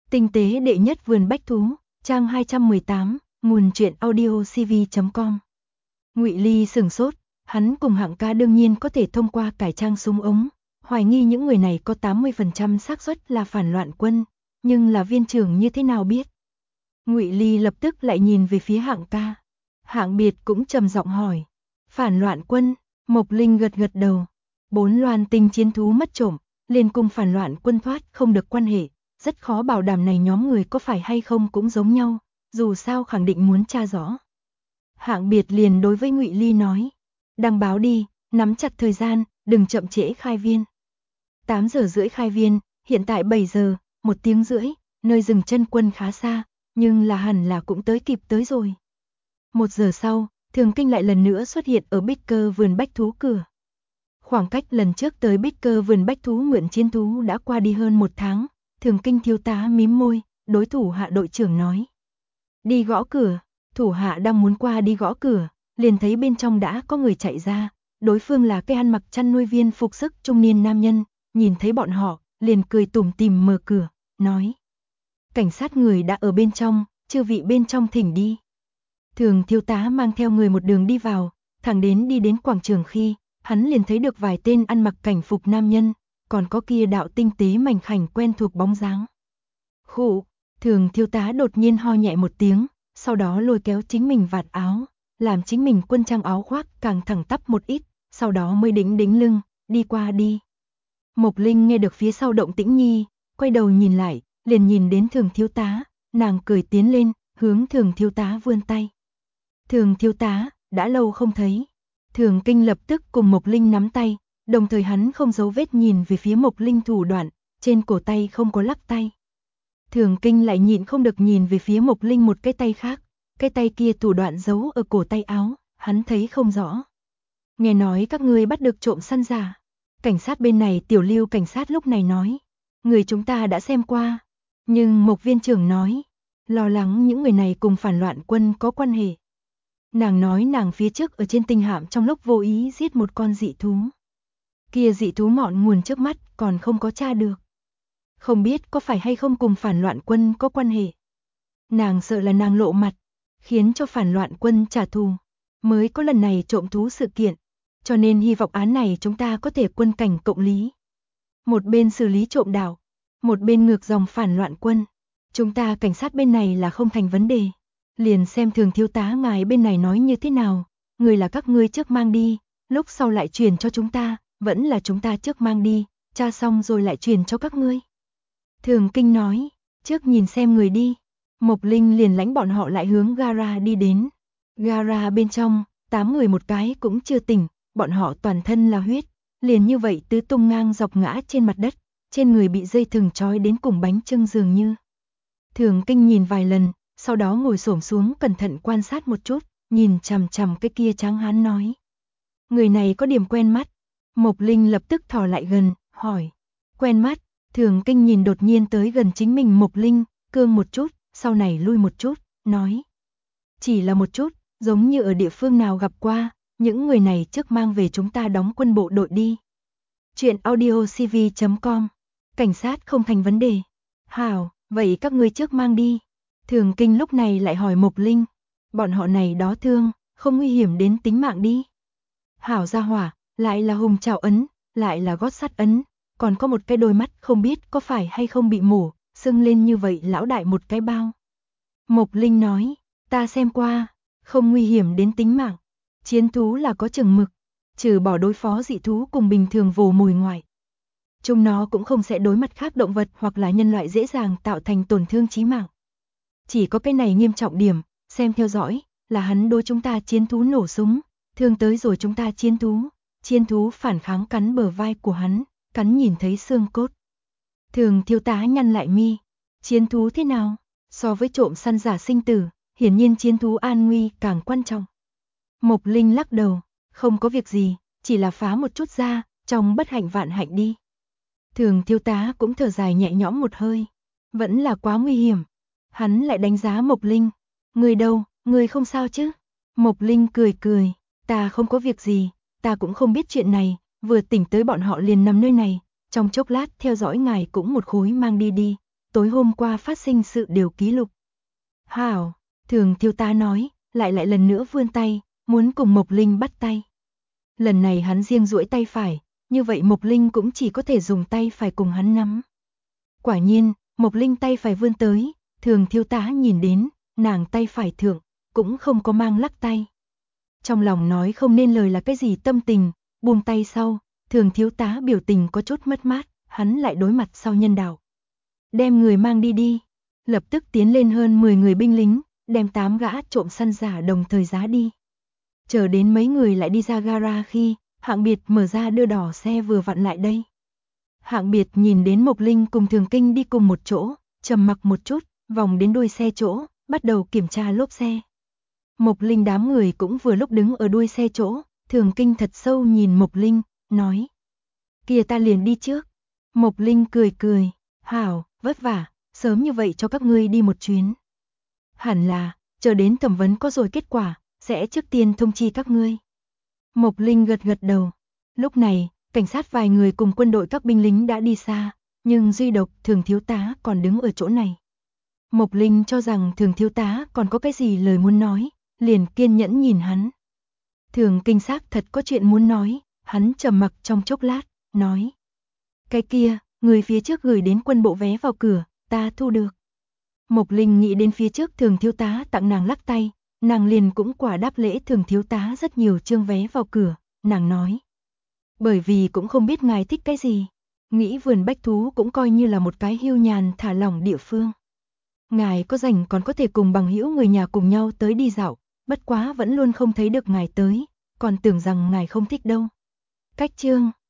Tinh tế đệ nhất vườn bách thú, trang 218, nguồn truyện audio cv.com. Ngụy Ly sửng sốt, hắn cùng Hạng Ca đương nhiên có thể thông qua cải trang súng ống, hoài nghi những người này có 80% xác suất là phản loạn quân, nhưng là viên trưởng như thế nào biết? Ngụy Ly lập tức lại nhìn về phía Hạng Ca. Hạng Biệt cũng trầm giọng hỏi, phản loạn quân? Mộc Linh gật gật đầu. 4 loan tinh chiến thú mất trộm, liền cùng phản loạn quân thoát không được quan hệ, rất khó bảo đảm này nhóm người có phải hay không cũng giống nhau, dù sao khẳng định muốn tra rõ. Hạng Biệt liền đối với Ngụy Ly nói, đăng báo đi, nắm chặt thời gian, đừng chậm trễ khai viên. 8 giờ rưỡi khai viên, hiện tại 7 giờ, 1 tiếng rưỡi, nơi dừng chân quân khá xa, nhưng là hẳn là cũng kịp tới rồi. 1 giờ sau, Thường Kinh lại lần nữa xuất hiện ở Bích Cơ vườn bách thú cửa. Khoảng cách lần trước tới Bích Cơ vườn bách thú mượn chiến thú đã qua đi hơn 1 tháng, Thường Kinh thiếu tá mím môi, đối thủ hạ đội trưởng nói. Đi gõ cửa, thủ hạ đang muốn qua đi gõ cửa, liền thấy bên trong đã có người chạy ra, đối phương là cái ăn mặc chăn nuôi viên phục sức trung niên nam nhân, nhìn thấy bọn họ, liền cười tủm tỉm mở cửa, nói. Cảnh sát người đã ở bên trong, chư vị bên trong thỉnh đi. Thường thiếu tá mang theo người một đường đi vào, thẳng đến đi đến quảng trường khi, hắn liền thấy được vài tên ăn mặc cảnh phục nam nhân, còn có kia đạo tinh tế mảnh khảnh quen thuộc bóng dáng. Khụ, Thường thiếu tá đột nhiên ho nhẹ một tiếng, sau đó lôi kéo chính mình vạt áo, làm chính mình quân trang áo khoác càng thẳng tắp một ít, sau đó mới đĩnh lưng, đi qua đi. Mộc Linh nghe được phía sau động tĩnh nhi, quay đầu nhìn lại, liền nhìn đến Thường thiếu tá, nàng cười tiến lên, hướng Thường thiếu tá vươn tay. Thường thiếu tá, đã lâu không thấy. Thường Kinh lập tức cùng Mộc Linh nắm tay, đồng thời hắn không giấu vết nhìn về phía Mộc Linh thủ đoạn, trên cổ tay không có lắc tay. Thường Kinh lại nhịn không được nhìn về phía Mộc Linh một cái tay khác, cái tay kia thủ đoạn giấu ở cổ tay áo, hắn thấy không rõ. Nghe nói các ngươi bắt được trộm săn giả. Cảnh sát bên này Tiểu Lưu cảnh sát lúc này nói, người chúng ta đã xem qua, nhưng Mộc viên trưởng nói, lo lắng những người này cùng phản loạn quân có quan hệ. Nàng nói nàng phía trước ở trên tinh hạm trong lúc vô ý giết một con dị thú. Kia dị thú mọn nguồn trước mắt còn không có tra được. Không biết có phải hay không cùng phản loạn quân có quan hệ. Nàng sợ là nàng lộ mặt, khiến cho phản loạn quân trả thù, mới có lần này trộm thú sự kiện. Cho nên hy vọng án này chúng ta có thể quân cảnh cộng lý. Một bên xử lý trộm đảo, một bên ngược dòng phản loạn quân. Chúng ta cảnh sát bên này là không thành vấn đề. Liền xem Thường thiếu tá ngài bên này nói như thế nào, người là các ngươi trước mang đi, lúc sau lại truyền cho chúng ta, vẫn là chúng ta trước mang đi, tra xong rồi lại truyền cho các ngươi. Thường Kinh nói, trước nhìn xem người đi. Mộc Linh liền lãnh bọn họ lại hướng gara đi đến. Gara bên trong, 8 người một cái cũng chưa tỉnh, bọn họ toàn thân là huyết, liền như vậy tứ tung ngang dọc ngã trên mặt đất, trên người bị dây thừng trói đến cùng bánh chưng dường như. Thường Kinh nhìn vài lần, sau đó ngồi xổm xuống cẩn thận quan sát một chút, nhìn chằm chằm cái kia tráng hán nói. Người này có điểm quen mắt. Mộc Linh lập tức thò lại gần, hỏi. Quen mắt? Thường Kinh nhìn đột nhiên tới gần chính mình Mộc Linh, cương một chút, sau này lui một chút, nói. Chỉ là một chút, giống như ở địa phương nào gặp qua, những người này trước mang về chúng ta đóng quân bộ đội đi. Chuyện audio cv.com. Cảnh sát không thành vấn đề. Hảo, vậy các ngươi trước mang đi. Thường Kinh lúc này lại hỏi Mộc Linh. Bọn họ này đó thương, không nguy hiểm đến tính mạng đi. Hảo gia hỏa, lại là hùng trảo ấn, lại là gót sắt ấn, còn có một cái đôi mắt không biết có phải hay không bị mổ, sưng lên như vậy lão đại một cái bao. Mộc Linh nói, ta xem qua, không nguy hiểm đến tính mạng. Chiến thú là có chừng mực, trừ bỏ đối phó dị thú cùng bình thường vồ mồi ngoài. Chúng nó cũng không sẽ đối mặt khác động vật hoặc là nhân loại dễ dàng tạo thành tổn thương chí mạng. Chỉ có cái này nghiêm trọng điểm, xem theo dõi, là hắn đối chúng ta chiến thú nổ súng, thương tới rồi chúng ta chiến thú phản kháng cắn bờ vai của hắn, cắn nhìn thấy xương cốt. Thường thiếu tá nhăn lại mi, chiến thú thế nào? So với trộm săn giả sinh tử, hiển nhiên chiến thú an nguy càng quan trọng. Mộc Linh lắc đầu, không có việc gì, chỉ là phá một chút ra, trong bất hạnh vạn hạnh đi. Thường thiếu tá cũng thở dài nhẹ nhõm một hơi, vẫn là quá nguy hiểm. Hắn lại đánh giá Mộc Linh, người đâu, người không sao chứ? Mộc Linh cười, ta không có việc gì, ta cũng không biết chuyện này, vừa tỉnh tới bọn họ liền nằm nơi này, trong chốc lát theo dõi ngài cũng một khối mang đi đi, tối hôm qua phát sinh sự đều ký lục. Hảo, Thường thiếu tá nói, lại lần nữa vươn tay, muốn cùng Mộc Linh bắt tay. Lần này hắn riêng duỗi tay phải, như vậy Mộc Linh cũng chỉ có thể dùng tay phải cùng hắn nắm. Quả nhiên, Mộc Linh tay phải vươn tới, Thường thiếu tá nhìn đến, nàng tay phải thượng, cũng không có mang lắc tay. Trong lòng nói không nên lời là cái gì tâm tình, buông tay sau, Thường thiếu tá biểu tình có chút mất mát, hắn lại đối mặt sau nhân đạo. Đem người mang đi đi, lập tức tiến lên hơn 10 người binh lính, đem 8 gã trộm săn giả đồng thời giá đi. Chờ đến mấy người lại đi ra gara khi, Hạng Biệt mở ra đưa đỏ xe vừa vặn lại đây. Hạng Biệt nhìn đến Mộc Linh cùng Thường Kinh đi cùng một chỗ, trầm mặc một chút, vòng đến đuôi xe chỗ, bắt đầu kiểm tra lốp xe. Mộc Linh đám người cũng vừa lúc đứng ở đuôi xe chỗ, Thường Kinh thật sâu nhìn Mộc Linh, nói. Kìa ta liền đi trước. Mộc Linh cười cười, hảo, vất vả, sớm như vậy cho các ngươi đi một chuyến. Hẳn là, chờ đến thẩm vấn có rồi kết quả, sẽ trước tiên thông chi các ngươi. Mộc Linh gật gật đầu. Lúc này, cảnh sát vài người cùng quân đội các binh lính đã đi xa, nhưng duy độc Thường thiếu tá còn đứng ở chỗ này. Mộc Linh cho rằng Thường thiếu tá còn có cái gì lời muốn nói, liền kiên nhẫn nhìn hắn. Thường Kinh xác thật có chuyện muốn nói, hắn trầm mặc trong chốc lát, nói. Cái kia, người phía trước gửi đến quân bộ vé vào cửa, ta thu được. Mộc Linh nghĩ đến phía trước Thường thiếu tá tặng nàng lắc tay, nàng liền cũng quả đáp lễ Thường thiếu tá rất nhiều chương vé vào cửa, nàng nói. Bởi vì cũng không biết ngài thích cái gì, nghĩ vườn bách thú cũng coi như là một cái hưu nhàn thả lỏng địa phương. Ngài có rảnh còn có thể cùng bằng hữu người nhà cùng nhau tới đi dạo, bất quá vẫn luôn không thấy được ngài tới, còn tưởng rằng ngài không thích đâu. Cách chương